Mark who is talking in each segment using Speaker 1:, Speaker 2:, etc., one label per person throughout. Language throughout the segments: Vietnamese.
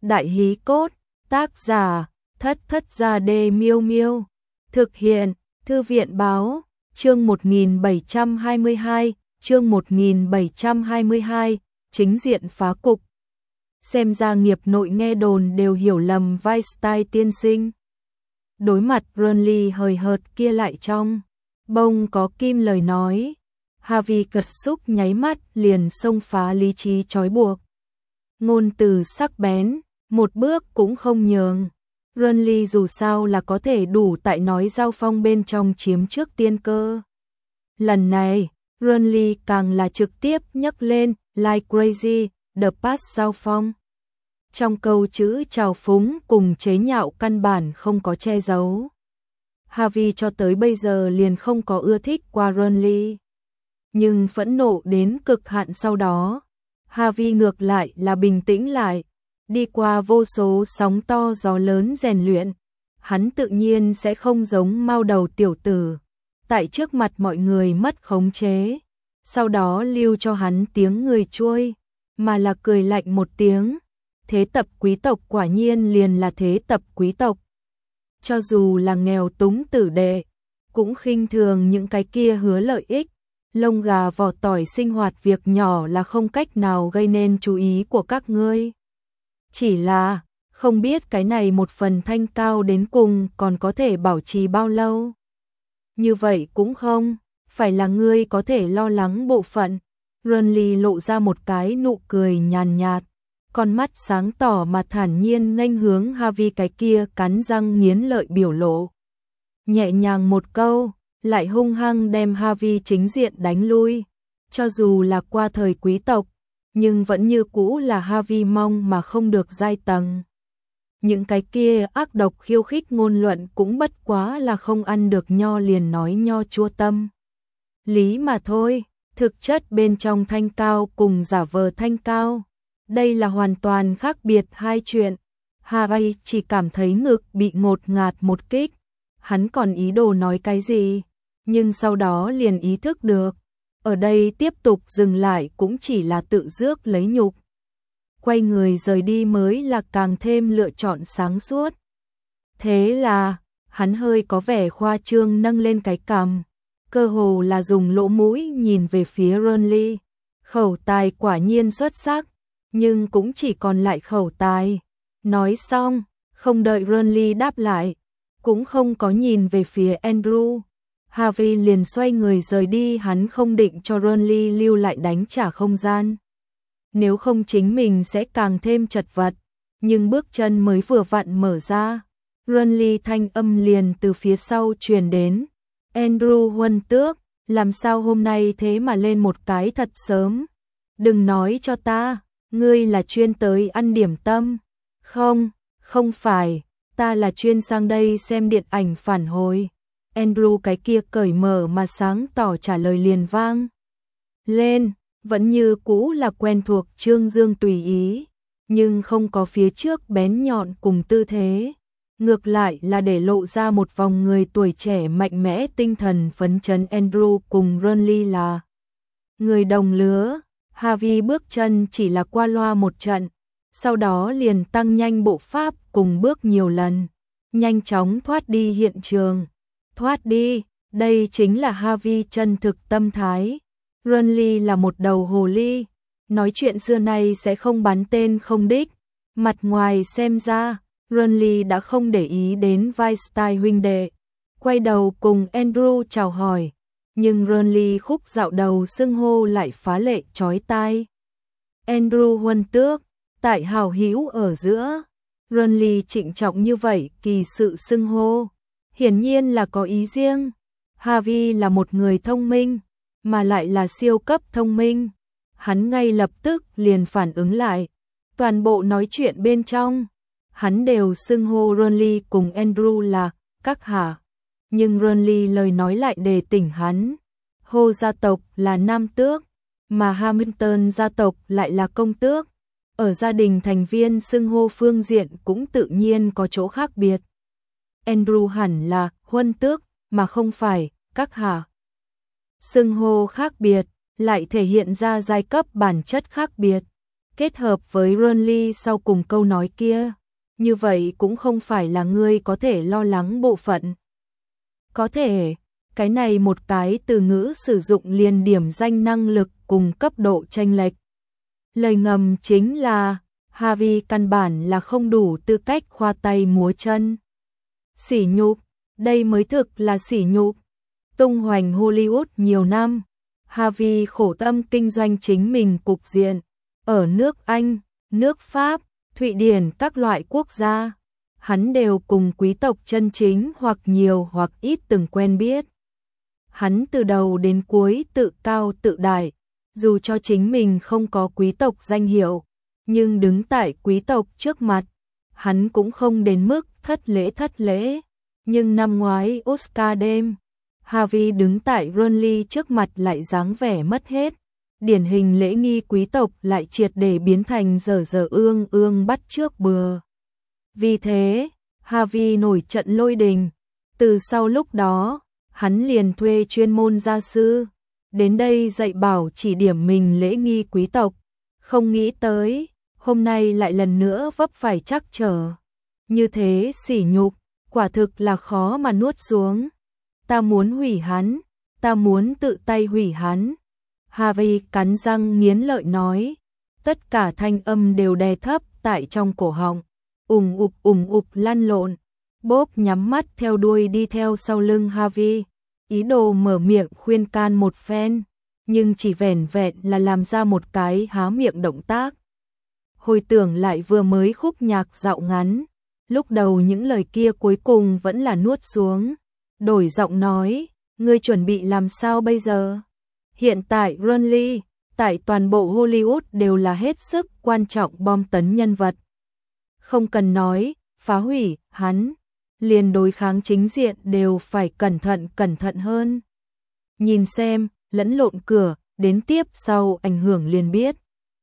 Speaker 1: Đại hí cốt, tác giả, Thất Thất Gia Đê Miêu Miêu. Thực hiện, Thư viện báo, chương 1722, chương 1722, chính diện phá cục. Xem ra nghiệp nội nghe đồn đều hiểu lầm Weinstein tiên sinh. Đối mặt Burnley hời hợt kia lại trong bông có kim lời nói. Harvey cật xúc nháy mắt liền xông phá lý trí trói buộc. Ngôn từ sắc bén, một bước cũng không nhường. Burnley dù sao là có thể đủ tại nói giao phong bên trong chiếm trước tiên cơ. Lần này, Burnley càng là trực tiếp nhấc lên like crazy, the pass giao phong. Trong câu chữ trào phúng cùng chế nhạo căn bản không có che giấu. Harvey cho tới bây giờ liền không có ưa thích qua Burnley. Nhưng phẫn nộ đến cực hạn sau đó, Harvey ngược lại là bình tĩnh lại. Đi qua vô số sóng to gió lớn rèn luyện, hắn tự nhiên sẽ không giống mao đầu tiểu tử, tại trước mặt mọi người mất khống chế, sau đó lưu cho hắn tiếng người trôi, mà là cười lạnh một tiếng. Thế tập quý tộc quả nhiên liền là thế tập quý tộc. Cho dù là nghèo túng tử đệ, cũng khinh thường những cái kia hứa lợi ích, lông gà vỏ tỏi sinh hoạt việc nhỏ là không cách nào gây nên chú ý của các ngươi. Chỉ là, không biết cái này một phần thanh cao đến cùng còn có thể bảo trì bao lâu. Như vậy cũng không, phải là ngươi có thể lo lắng bộ phận. Burnley lộ ra một cái nụ cười nhàn nhạt, con mắt sáng tỏ mà thản nhiên nghênh hướng Harvey cái kia cắn răng nghiến lợi biểu lộ. Nhẹ nhàng một câu, lại hung hăng đem Harvey chính diện đánh lui. Cho dù là qua thời quý tộc, nhưng vẫn như cũ là Harvey mong mà không được giai tầng. Những cái kia ác độc khiêu khích ngôn luận cũng bất quá là không ăn được nho liền nói nho chua tâm. Lý mà thôi, thực chất bên trong thanh cao cùng giả vờ thanh cao. Đây là hoàn toàn khác biệt hai chuyện. Harvey chỉ cảm thấy ngực bị ngột ngạt một kích. Hắn còn ý đồ nói cái gì, nhưng sau đó liền ý thức được. Ở đây tiếp tục dừng lại cũng chỉ là tự rước lấy nhục. Quay người rời đi mới là càng thêm lựa chọn sáng suốt. Thế là, hắn hơi có vẻ khoa trương nâng lên cái cằm, cơ hồ là dùng lỗ mũi nhìn về phía Burnley. Khẩu tài quả nhiên xuất sắc, nhưng cũng chỉ còn lại khẩu tài. Nói xong, không đợi Burnley đáp lại, cũng không có nhìn về phía Andrew. Harvey liền xoay người rời đi, hắn không định cho Burnley lưu lại đánh trả không gian. Nếu không chính mình sẽ càng thêm chật vật, nhưng bước chân mới vừa vặn mở ra. Burnley thanh âm liền từ phía sau truyền đến. Andrew Huân Tước, làm sao hôm nay thế mà lên một cái thật sớm? Đừng nói cho ta, ngươi là chuyên tới ăn điểm tâm. Không, không phải, ta là chuyên sang đây xem điện ảnh phản hồi. Andrew cái kia cởi mở mà sáng tỏ trả lời liền vang lên, vẫn như cũ là quen thuộc trương dương tùy ý, nhưng không có phía trước bén nhọn cùng tư thế. Ngược lại là để lộ ra một vòng người tuổi trẻ mạnh mẽ tinh thần phấn chấn. Andrew cùng Burnley là người đồng lứa. Harvey bước chân chỉ là qua loa một trận, sau đó liền tăng nhanh bộ pháp cùng bước nhiều lần, nhanh chóng thoát đi hiện trường. Thoát đi, đây chính là Harvey chân thực tâm thái. Burnley là một đầu hồ ly, nói chuyện xưa nay sẽ không bắn tên không đích. Mặt ngoài xem ra, Burnley đã không để ý đến Weinstein huynh đệ, quay đầu cùng Andrew chào hỏi, nhưng Burnley khúc dạo đầu xưng hô lại phá lệ chói tai. Andrew Huân Tước, tại hào hữu ở giữa. Burnley trịnh trọng như vậy kỳ sự xưng hô, hiển nhiên là có ý riêng. Harvey là một người thông minh, mà lại là siêu cấp thông minh. Hắn ngay lập tức liền phản ứng lại. Toàn bộ nói chuyện bên trong, hắn đều xưng hô Burnley cùng Andrew là các hạ. Nhưng Burnley lời nói lại đề tỉnh hắn. Hồ gia tộc là nam tước, mà Hamilton gia tộc lại là công tước. Ở gia đình thành viên xưng hô phương diện cũng tự nhiên có chỗ khác biệt. Andrew hẳn là Huân Tước, mà không phải các hạ. Xưng hô khác biệt, lại thể hiện ra giai cấp bản chất khác biệt. kết hợp với Renly sau cùng câu nói kia, như vậy cũng không phải là ngươi có thể lo lắng bộ phận. Có thể, cái này một cái từ ngữ sử dụng liền điểm danh năng lực cùng cấp độ chênh lệch. Lời ngầm chính là, Harvey căn bản là không đủ tư cách khoa tay múa chân. Sỉ nhục, đây mới thực là sỉ nhục. Tung hoành Hollywood nhiều năm, Harvey khổ tâm kinh doanh chính mình cục diện. Ở nước Anh, nước Pháp, Thụy Điển các loại quốc gia, hắn đều cùng quý tộc chân chính hoặc nhiều hoặc ít từng quen biết. Hắn từ đầu đến cuối tự cao tự đại, dù cho chính mình không có quý tộc danh hiệu, nhưng đứng tại quý tộc trước mặt, hắn cũng không đến mức thất lễ. Nhưng năm ngoái Oscar đêm, Harvey đứng tại Renly trước mặt lại dáng vẻ mất hết. Điển hình lễ nghi quý tộc lại triệt để biến thành dở ương bắt chước bừa. Vì thế, Harvey nổi trận lôi đình. Từ sau lúc đó, hắn liền thuê chuyên môn gia sư, đến đây dạy bảo chỉ điểm mình lễ nghi quý tộc. Không nghĩ tới, hôm nay lại lần nữa vấp phải trắc trở. Như thế sỉ nhục, quả thực là khó mà nuốt xuống. Ta muốn hủy hắn, ta muốn tự tay hủy hắn. Harvey cắn răng nghiến lợi nói, tất cả thanh âm đều đè thấp tại trong cổ họng, ùng ục lăn lộn. Bob nhắm mắt theo đuôi đi theo sau lưng Harvey, ý đồ mở miệng khuyên can một phen, nhưng chỉ vẻn vẹn là làm ra một cái há miệng động tác. Hồi tưởng lại vừa mới khúc nhạc dạo ngắn, lúc đầu những lời kia cuối cùng vẫn là nuốt xuống, đổi giọng nói, ngươi chuẩn bị làm sao bây giờ? Hiện tại Renly, tại toàn bộ Hollywood đều là hết sức quan trọng bom tấn nhân vật. Không cần nói, phá hủy, hắn, liền đối kháng chính diện đều phải cẩn thận hơn. Nhìn xem, lẫn lộn cửa, đến tiếp sau ảnh hưởng liền biết.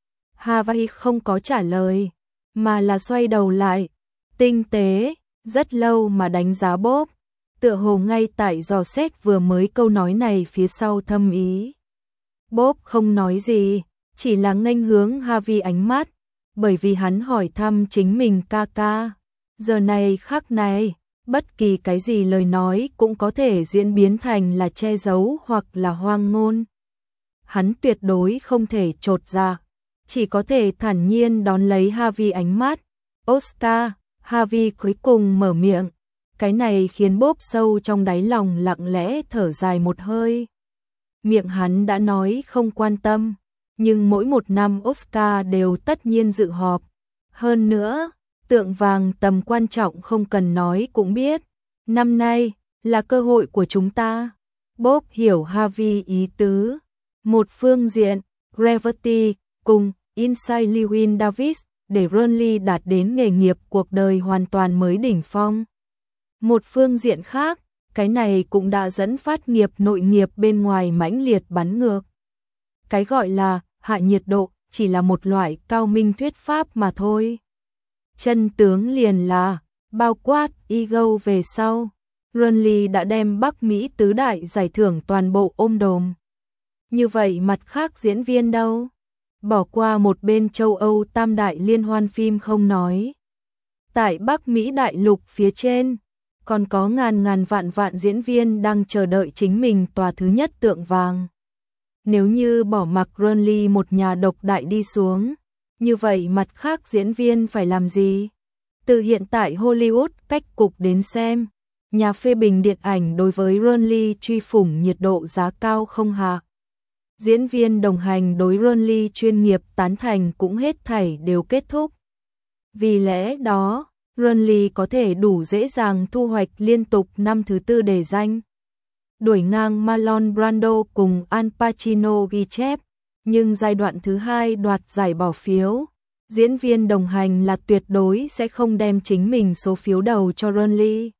Speaker 1: Harvey không có trả lời, mà là xoay đầu lại, tinh tế, rất lâu mà đánh giá Bob, tựa hồ ngay tại dò xét vừa mới câu nói này phía sau thâm ý. Bob không nói gì, chỉ là nghênh hướng Harvey ánh mắt, bởi vì hắn hỏi thăm chính mình ca ca. Giờ này khắc này, bất kỳ cái gì lời nói cũng có thể diễn biến thành là che giấu hoặc là hoang ngôn. Hắn tuyệt đối không thể chột dạ, chỉ có thể thản nhiên đón lấy Harvey ánh mắt. Oscar, Harvey cuối cùng mở miệng, cái này khiến Bob sâu trong đáy lòng lặng lẽ thở dài một hơi. Miệng hắn đã nói không quan tâm, nhưng mỗi một năm Oscar đều tất nhiên dự họp. Hơn nữa, tượng vàng tầm quan trọng không cần nói cũng biết. Năm nay, là cơ hội của chúng ta. Bob hiểu Harvey ý tứ. Một phương diện, Gravity, cùng Inside Llewyn Davis, để Renly đạt đến nghề nghiệp cuộc đời hoàn toàn mới đỉnh phong. Một phương diện khác, cái này cũng đã dẫn phát nghiệp nội nghiệp bên ngoài mãnh liệt bắn ngược. Cái gọi là hạ nhiệt độ chỉ là một loại cao minh thuyết pháp mà thôi. Chân tướng liền là, bao quát ego về sau, Renly đã đem Bắc Mỹ tứ đại giải thưởng toàn bộ ôm đồm. Như vậy mặt khác diễn viên đâu? Bỏ qua một bên châu Âu tam đại liên hoan phim không nói. Tại Bắc Mỹ đại lục phía trên, còn có ngàn vạn diễn viên đang chờ đợi chính mình tòa thứ nhất tượng vàng. Nếu như bỏ mặc Renly một nhà độc đại đi xuống, như vậy mặt khác diễn viên phải làm gì? Từ hiện tại Hollywood cách cục đến xem, nhà phê bình điện ảnh đối với Renly truy phủng nhiệt độ giá cao không hạ. Diễn viên đồng hành đối Renly chuyên nghiệp tán thành cũng hết thảy đều kết thúc. Vì lẽ đó, Renly có thể đủ dễ dàng thu hoạch liên tục năm thứ tư đề danh. Đuổi ngang Marlon Brando cùng Al Pacino ghi chép, nhưng giai đoạn thứ hai đoạt giải bỏ phiếu, diễn viên đồng hành là tuyệt đối sẽ không đem chính mình số phiếu đầu cho Renly.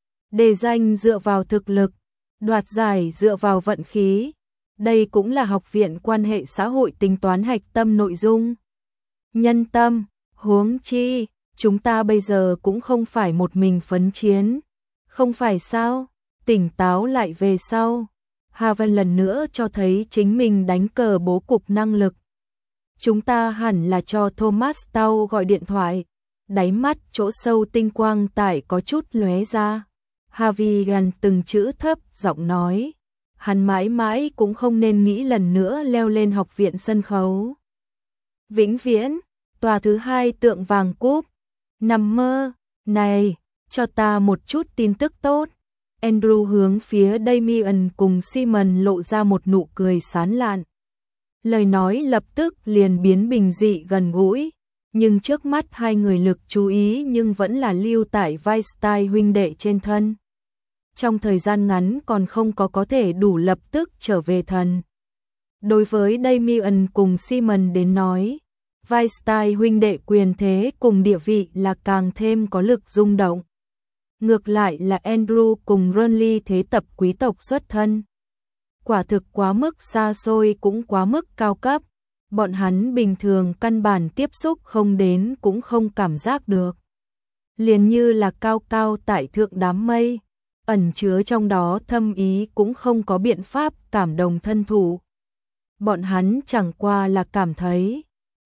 Speaker 1: Đề danh dựa vào thực lực, đoạt giải dựa vào vận khí. Đây cũng là học viện quan hệ xã hội tính toán hạch tâm nội dung. Nhân tâm, huống chi, chúng ta bây giờ cũng không phải một mình phấn chiến. Không phải sao? Tỉnh táo lại về sau. Harvey lần nữa cho thấy chính mình đánh cờ bố cục năng lực. Chúng ta hẳn là cho Thomas Tao gọi điện thoại. Đáy mắt chỗ sâu tinh quang tại có chút lóe ra. Harvey gần từng chữ thấp giọng nói. Hắn mãi mãi cũng không nên nghĩ lần nữa leo lên học viện sân khấu. Vĩnh viễn, tòa thứ 2 tượng vàng cúp. Nằm mơ, này, cho ta một chút tin tức tốt. Andrew hướng phía Damien cùng Simon lộ ra một nụ cười sán lạn. Lời nói lập tức liền biến bình dị gần gũi, nhưng trước mắt hai người lực chú ý nhưng vẫn là lưu tại Weinstein huynh đệ trên thân. Trong thời gian ngắn còn không có thể đủ lập tức trở về thần. Đối với Damien cùng Simon đến nói, Weinstein huynh đệ quyền thế cùng địa vị là càng thêm có lực rung động. Ngược lại là Andrew cùng Ronly thế tập quý tộc xuất thân. Quả thực quá mức xa xôi cũng quá mức cao cấp, bọn hắn bình thường căn bản tiếp xúc không đến cũng không cảm giác được. Liền như là cao cao tại thượng đám mây, ẩn chứa trong đó thâm ý cũng không có biện pháp cảm đồng thân thủ. Bọn hắn chẳng qua là cảm thấy,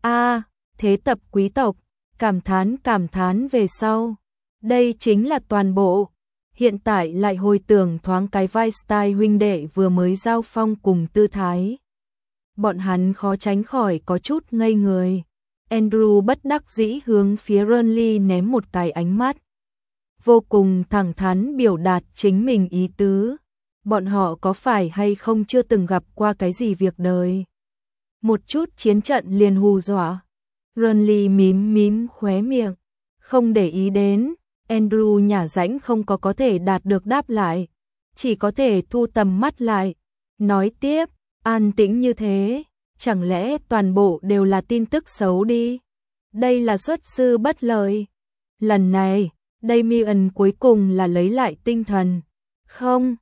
Speaker 1: thế tập quý tộc, cảm thán về sau. Đây chính là toàn bộ. Hiện tại lại hồi tưởng thoáng cái Weinstein huynh đệ vừa mới giao phong cùng tư thái. Bọn hắn khó tránh khỏi có chút ngây người. Andrew bất đắc dĩ hướng phía Ronly ném một cái ánh mắt. Vô cùng thẳng thắn biểu đạt chính mình ý tứ. Bọn họ có phải hay không chưa từng gặp qua cái gì việc đời. Một chút chiến trận liền hù dọa. Ronly mím khóe miệng. Không để ý đến. Andrew nhả rãnh không có thể đạt được đáp lại. Chỉ có thể thu tầm mắt lại. Nói tiếp, an tĩnh như thế. Chẳng lẽ toàn bộ đều là tin tức xấu đi. Đây là xuất sư bất lợi. Lần này, Damien cuối cùng là lấy lại tinh thần. Không,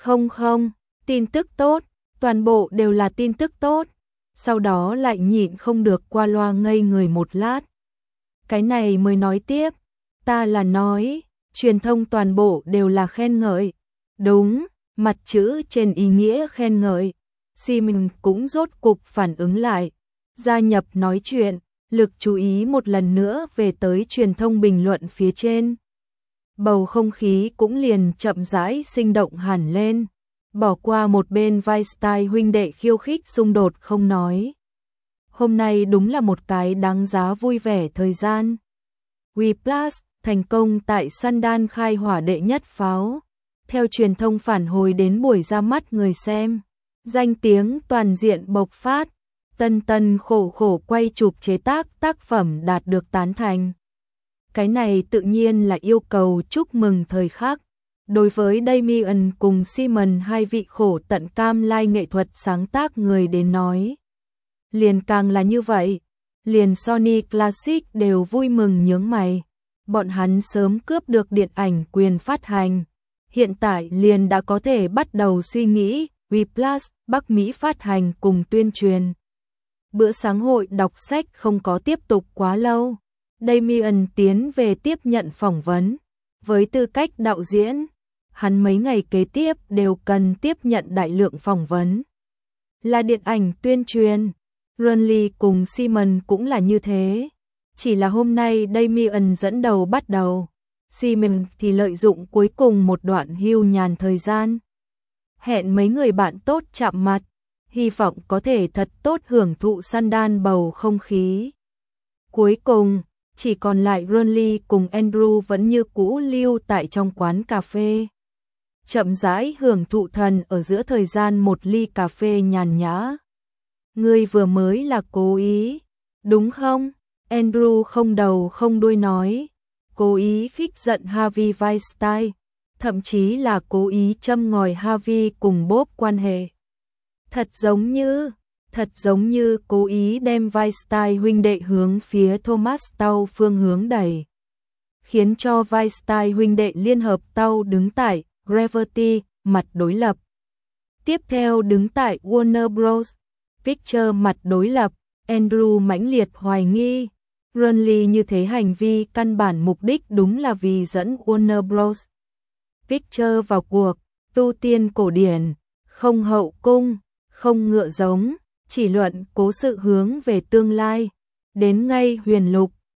Speaker 1: tin tức tốt. Toàn bộ đều là tin tức tốt. Sau đó lại nhịn không được qua loa ngây người một lát. Cái này mới nói tiếp. Ta là nói, truyền thông toàn bộ đều là khen ngợi. Đúng, mặt chữ trên ý nghĩa khen ngợi. Simon cũng rốt cục phản ứng lại. Gia nhập nói chuyện, lực chú ý một lần nữa về tới truyền thông bình luận phía trên. Bầu không khí cũng liền chậm rãi sinh động hẳn lên. Bỏ qua một bên Weinstein huynh đệ khiêu khích xung đột không nói. Hôm nay đúng là một cái đáng giá vui vẻ thời gian. WePlus thành công tại Sundance khai hỏa đệ nhất pháo. Theo truyền thông phản hồi đến buổi ra mắt người xem, danh tiếng toàn diện bộc phát, tân khổ quay chụp chế tác tác phẩm đạt được tán thành. Cái này tự nhiên là yêu cầu chúc mừng thời khắc. Đối với Damien cùng Simon hai vị khổ tận cam lai nghệ thuật sáng tác người đến nói. Liền càng là như vậy, liền Sony Classic đều vui mừng nhướng mày. Bọn hắn sớm cướp được điện ảnh quyền phát hành. Hiện tại liền đã có thể bắt đầu suy nghĩ, WePlus, Bắc Mỹ phát hành cùng tuyên truyền. Bữa sáng hội đọc sách không có tiếp tục quá lâu. Damien tiến về tiếp nhận phỏng vấn. Với tư cách đạo diễn, hắn mấy ngày kế tiếp đều cần tiếp nhận đại lượng phỏng vấn. Là điện ảnh tuyên truyền, Ronly cùng Simon cũng là như thế. Chỉ là hôm nay Damien dẫn đầu bắt đầu. Simon thì lợi dụng cuối cùng một đoạn hưu nhàn thời gian. Hẹn mấy người bạn tốt chạm mặt, hy vọng có thể thật tốt hưởng thụ Sundance bầu không khí. Cuối cùng, chỉ còn lại Ronly cùng Andrew vẫn như cũ lưu tại trong quán cà phê. Chậm rãi hưởng thụ thần ở giữa thời gian một ly cà phê nhàn nhã. Ngươi vừa mới là cố ý, đúng không? Andrew không đầu không đuôi nói. Cố ý khích giận Harvey Weinstein, thậm chí là cố ý châm ngòi Harvey cùng Bob quan hệ. Thật giống như cố ý đem Weinstein huynh đệ hướng phía Thomas Tao phương hướng đẩy. Khiến cho Weinstein huynh đệ liên hợp Tao đứng tại Gravity, mặt đối lập. Tiếp theo đứng tại Warner Bros. Pictures mặt đối lập, Andrew mãnh liệt hoài nghi. Ronly như thế hành vi căn bản mục đích đúng là vì dẫn Warner Bros. Pictures vào cuộc, tu tiên cổ điển, không hậu cung, không ngựa giống, chỉ luận cố sự hướng về tương lai. Đến ngay huyền lục,